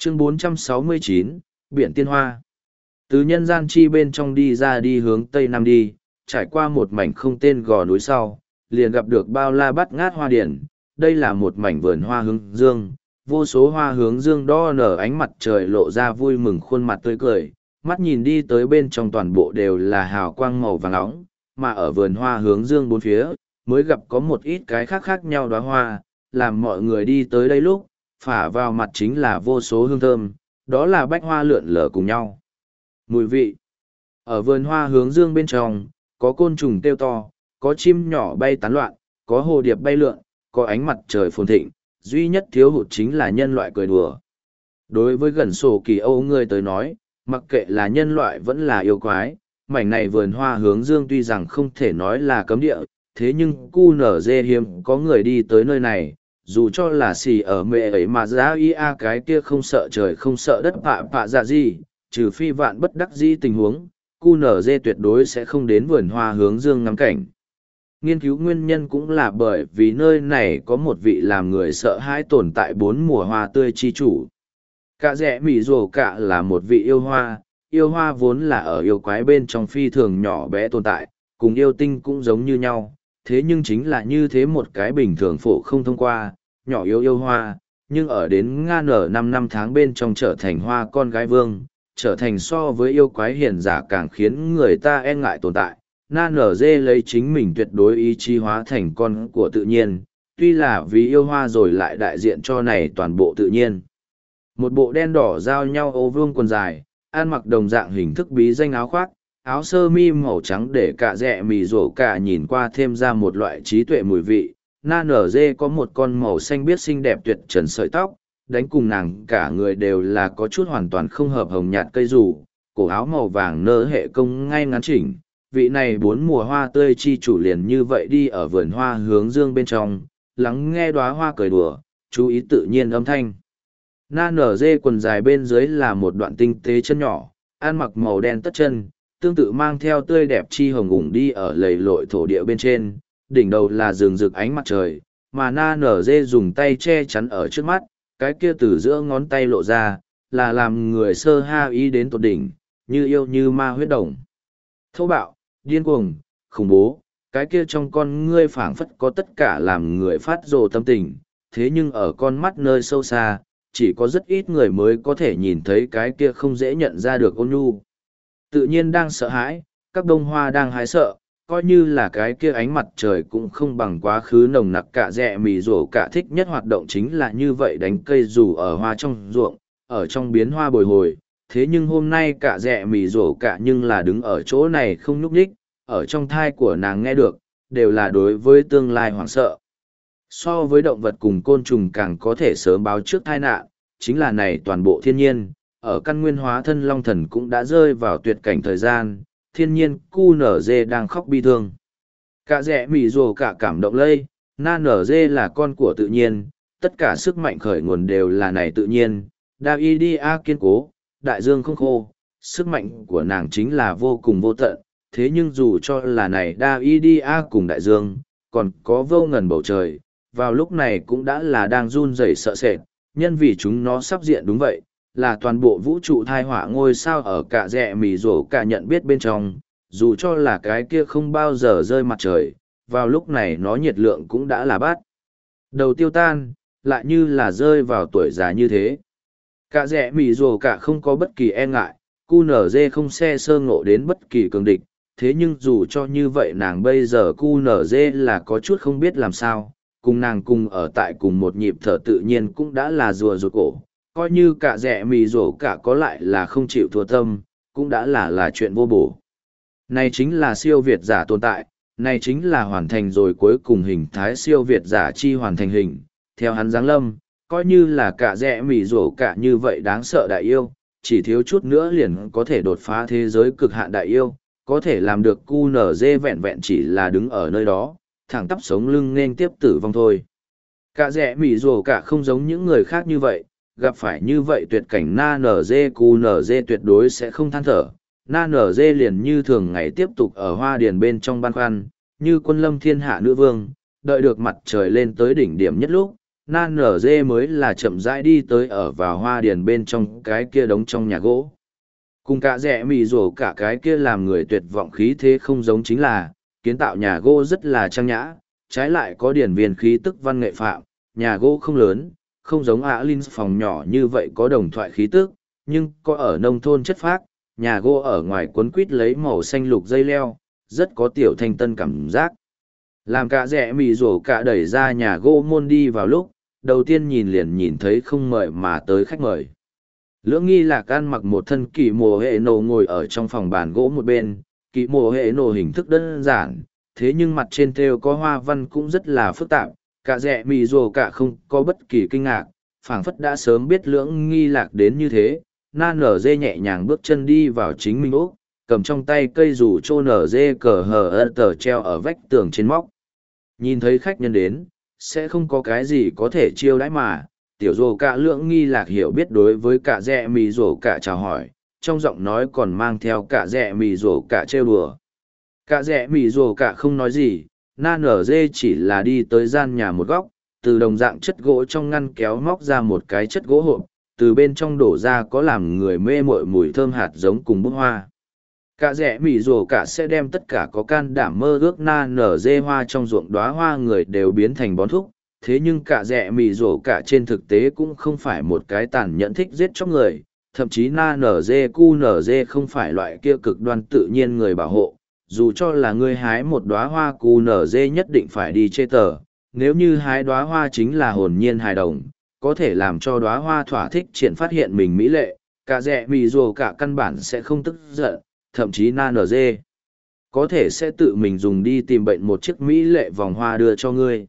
Chương 469, Biển Tiên Hoa. Từ nhân gian chi bên trong đi ra đi hướng tây nam đi, trải qua một mảnh không tên gò núi sau, liền gặp được bao la bát ngát hoa điển. Đây là một mảnh vườn hoa hướng dương, vô số hoa hướng dương đo nở ánh mặt trời lộ ra vui mừng khuôn mặt tươi cười, mắt nhìn đi tới bên trong toàn bộ đều là hào quang màu vàng óng, mà ở vườn hoa hướng dương bốn phía, mới gặp có một ít cái khác khác nhau đóa hoa, làm mọi người đi tới đây lúc, phả vào mặt chính là vô số hương thơm, đó là bách hoa lượn lờ cùng nhau. Mùi vị. Ở vườn hoa hướng dương bên trong, có côn trùng kêu to, có chim nhỏ bay tán loạn, có hồ điệp bay lượn, có ánh mặt trời phồn thịnh, duy nhất thiếu hụt chính là nhân loại cười đùa. Đối với gần sổ kỳ Âu người tới nói, mặc kệ là nhân loại vẫn là yêu quái, mảnh này vườn hoa hướng dương tuy rằng không thể nói là cấm địa, thế nhưng cu nở dê hiếm có người đi tới nơi này, dù cho là xì ở mẹ ấy mà giá ia cái kia không sợ trời không sợ đất pạ dạ gì, trừ phi vạn bất đắc dĩ tình huống, cu nở dê tuyệt đối sẽ không đến vườn hoa hướng dương ngắm cảnh. Nghiên cứu nguyên nhân cũng là bởi vì nơi này có một vị làm người sợ hãi tồn tại bốn mùa hoa tươi chi chủ. Cả rẽ mỉ rồ cả là một vị yêu hoa vốn là ở yêu quái bên trong phi thường nhỏ bé tồn tại, cùng yêu tinh cũng giống như nhau, thế nhưng chính là như thế một cái bình thường phổ không thông qua, nhỏ yêu hoa, nhưng ở đến nga nở 5 tháng bên trong trở thành hoa con gái vương, trở thành so với yêu quái hiền giả càng khiến người ta e ngại tồn tại. Na nở dê lấy chính mình tuyệt đối ý chí hóa thành con của tự nhiên, tuy là vì yêu hoa rồi lại đại diện cho này toàn bộ tự nhiên. Một bộ đen đỏ giao nhau ô vương quần dài, ăn mặc đồng dạng hình thức bí danh áo khoác, áo sơ mi màu trắng để cả rẽ mì rổ cả nhìn qua thêm ra một loại trí tuệ mùi vị. Na nở dê có một con màu xanh biếc xinh đẹp tuyệt trần sợi tóc, đánh cùng nàng cả người đều là có chút hoàn toàn không hợp hồng nhạt cây rủ, cổ áo màu vàng nơ hệ công ngay ngắn chỉnh. Vị này bốn mùa hoa tươi chi chủ liền như vậy đi ở vườn hoa hướng dương bên trong, lắng nghe đóa hoa cười đùa, chú ý tự nhiên âm thanh. Na nở dê quần dài bên dưới là một đoạn tinh tế chân nhỏ, ăn mặc màu đen tất chân, tương tự mang theo tươi đẹp chi hồng ủng đi ở lầy lội thổ địa bên trên, đỉnh đầu là rừng rực ánh mặt trời, mà na nở dê dùng tay che chắn ở trước mắt, cái kia từ giữa ngón tay lộ ra, là làm người sơ ha ý đến tột đỉnh, như yêu như ma huyết đồng. Thô bạo, điên cuồng, khủng bố, cái kia trong con ngươi phảng phất có tất cả làm người phát rồ tâm tình, thế nhưng ở con mắt nơi sâu xa, chỉ có rất ít người mới có thể nhìn thấy cái kia không dễ nhận ra được ôn nhu. Tự nhiên đang sợ hãi, các bông hoa đang hái sợ, coi như là cái kia ánh mặt trời cũng không bằng quá khứ nồng nặc. Cả rẽ mì rổ cả thích nhất hoạt động chính là như vậy, đánh cây dù ở hoa trong ruộng, ở trong biến hoa bồi hồi. Thế nhưng hôm nay cả rẽ mì rổ cả nhưng là đứng ở chỗ này không nhúc nhích, ở trong thai của nàng nghe được, đều là đối với tương lai hoảng sợ. So với động vật cùng côn trùng càng có thể sớm báo trước tai nạn, chính là này toàn bộ thiên nhiên, ở căn nguyên hóa thân long thần cũng đã rơi vào tuyệt cảnh thời gian, thiên nhiên cu nở dê đang khóc bi thương. Cả rẽ mỉ rồ cả cảm động lây, na nở dê là con của tự nhiên, tất cả sức mạnh khởi nguồn đều là này tự nhiên, Davidia kiên cố, đại dương không khô, sức mạnh của nàng chính là vô cùng vô tận, thế nhưng dù cho là này Davidia cùng đại dương, còn có vô ngần bầu trời, vào lúc này cũng đã là đang run rẩy sợ sệt, nhân vì chúng nó sắp diện đúng vậy, là toàn bộ vũ trụ thai họa ngôi sao ở cả rẽ mì rổ cả nhận biết bên trong, dù cho là cái kia không bao giờ rơi mặt trời, vào lúc này nó nhiệt lượng cũng đã là bát đầu tiêu tan, lại như là rơi vào tuổi già như thế. Cả rẽ mì rổ cả không có bất kỳ e ngại, cu nở dê không xe sơ ngộ đến bất kỳ cường địch, thế nhưng dù cho như vậy nàng bây giờ cu nở dê là có chút không biết làm sao, cùng nàng cùng ở tại cùng một nhịp thở tự nhiên cũng đã là rùa rụt cổ, coi như cả rẽ mì rổ cả có lại là không chịu thua tâm, cũng đã là chuyện vô bổ. Này chính là siêu việt giả tồn tại, này chính là hoàn thành rồi cuối cùng hình thái siêu việt giả chi hoàn thành hình, theo hắn giáng lâm, coi như là cả rẽ mì rổ cả như vậy đáng sợ đại yêu, chỉ thiếu chút nữa liền có thể đột phá thế giới cực hạn đại yêu, có thể làm được cu nở dê vẹn vẹn chỉ là đứng ở nơi đó, thẳng tắp sống lưng nên tiếp tử vong thôi. Cả rẽ mỉ rồ cả không giống những người khác như vậy, gặp phải như vậy tuyệt cảnh na nở dê cu nở dê tuyệt đối sẽ không than thở. Na nở dê liền như thường ngày tiếp tục ở hoa điền bên trong băn khoăn, như quân lâm thiên hạ nữ vương, đợi được mặt trời lên tới đỉnh điểm nhất lúc, na nở dê mới là chậm rãi đi tới ở vào hoa điền bên trong cái kia đống trong nhà gỗ. Cùng cả rẽ mì rổ cả cái kia làm người tuyệt vọng khí thế không giống chính là, kiến tạo nhà gỗ rất là trang nhã, trái lại có điển viên khí tức văn nghệ phạm, nhà gỗ không lớn, không giống Linh phòng nhỏ như vậy có đồng thoại khí tức, nhưng có ở nông thôn chất phác, nhà gỗ ở ngoài cuốn quít lấy màu xanh lục dây leo, rất có tiểu thanh tân cảm giác. Làm cả rẽ mì rổ cả đẩy ra nhà gỗ môn đi vào lúc, đầu tiên liền nhìn thấy không mời mà tới khách mời. Lưỡng nghi lạc ăn mặc một thân kỳ mùa hệ nổ ngồi ở trong phòng bàn gỗ một bên, kỳ mùa hệ nổ hình thức đơn giản, thế nhưng mặt trên thêu có hoa văn cũng rất là phức tạp, cả rẽ mì rồ cả không có bất kỳ kinh ngạc, phảng phất đã sớm biết lưỡng nghi lạc đến như thế, na nở dê nhẹ nhàng bước chân đi vào chính mình úc, cầm trong tay cây rủ trô nở dê cờ hờ ơ tờ treo ở vách tường trên móc. Nhìn thấy khách nhân đến, sẽ không có cái gì có thể chiêu đãi mà, tiểu rồ cả lưỡng nghi lạc hiểu biết đối với cả rẽ mì rồ cả chào hỏi, trong giọng nói còn mang theo cả rẽ mì rồ cả trêu đùa. Cả rẽ mì rồ cả không nói gì, na nở dê chỉ là đi tới gian nhà một góc, từ đồng dạng chất gỗ trong ngăn kéo móc ra một cái chất gỗ hộp, từ bên trong đổ ra có làm người mê mội mùi thơm hạt giống cùng bút hoa. Cả rẽ mì rồ cả sẽ đem tất cả có can đảm mơ ước na nở dê hoa trong ruộng đóa hoa người đều biến thành bón thúc, thế nhưng cả rẽ mì rồ cả trên thực tế cũng không phải một cái tàn nhẫn thích giết chóc người, thậm chí na nở dê cu nở dê không phải loại kia cực đoan tự nhiên người bảo hộ, dù cho là ngươi hái một đóa hoa cu nở dê nhất định phải đi chê tờ, nếu như hái đóa hoa chính là hồn nhiên hài đồng, có thể làm cho đóa hoa thỏa thích triển phát hiện mình mỹ lệ, cả rẽ mì rồ cả căn bản sẽ không tức giận, thậm chí na nở dê có thể sẽ tự mình dùng đi tìm bệnh một chiếc mỹ lệ vòng hoa đưa cho ngươi.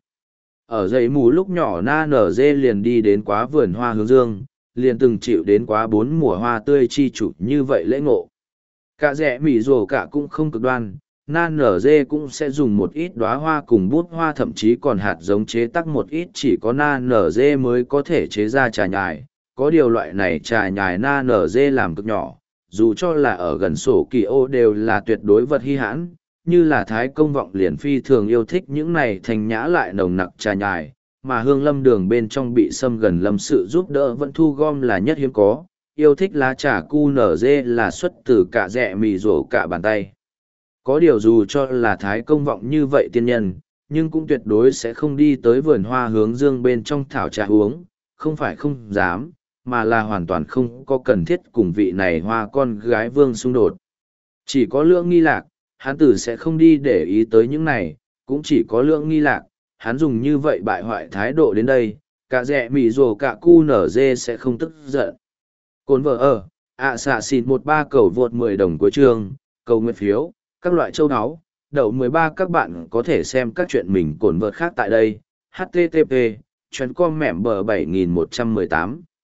Ở dãy mù lúc nhỏ na nở dê liền đi đến quá vườn hoa hướng dương, liền từng chịu đến quá 4 mùa hoa tươi chi chủ như vậy lễ ngộ. Cả rẽ mì rồ cả cũng không cực đoan, na nở dê cũng sẽ dùng một ít đóa hoa cùng bút hoa thậm chí còn hạt giống chế tác một ít chỉ có na nở dê mới có thể chế ra trà nhài. Có điều loại này trà nhài na nở dê làm cực nhỏ, dù cho là ở gần sổ kỳ ô đều là tuyệt đối vật hy hãn, như là Thái Công Vọng liền phi thường yêu thích những này thành nhã lại nồng nặc trà nhài, mà Hương Lâm Đường bên trong bị xâm gần lâm sự giúp đỡ vẫn thu gom là nhất hiếm có, yêu thích lá trà cu nở dê là xuất từ cả rẽ mì rổ cả bàn tay. Có điều dù cho là Thái Công Vọng như vậy tiên nhân, nhưng cũng tuyệt đối sẽ không đi tới vườn hoa hướng dương bên trong thảo trà uống, không phải không dám, mà là hoàn toàn không có cần thiết cùng vị này hoa con gái vương xung đột. Chỉ có Lưỡng Nghi Lạc, hắn tử sẽ không đi để ý tới những này, cũng chỉ có Lưỡng Nghi Lạc, hắn dùng như vậy bại hoại thái độ đến đây, cả rẽ mì rồ cả cu nở dê sẽ không tức giận. Cồn vợ ở, xạ xịt 13 cầu vượt 10 đồng của trường, cầu nguyện phiếu, các loại châu áo, đậu 13 các bạn có thể xem các chuyện mình cồn vợt khác tại đây, http, chuyến com mẻm bờ 7118.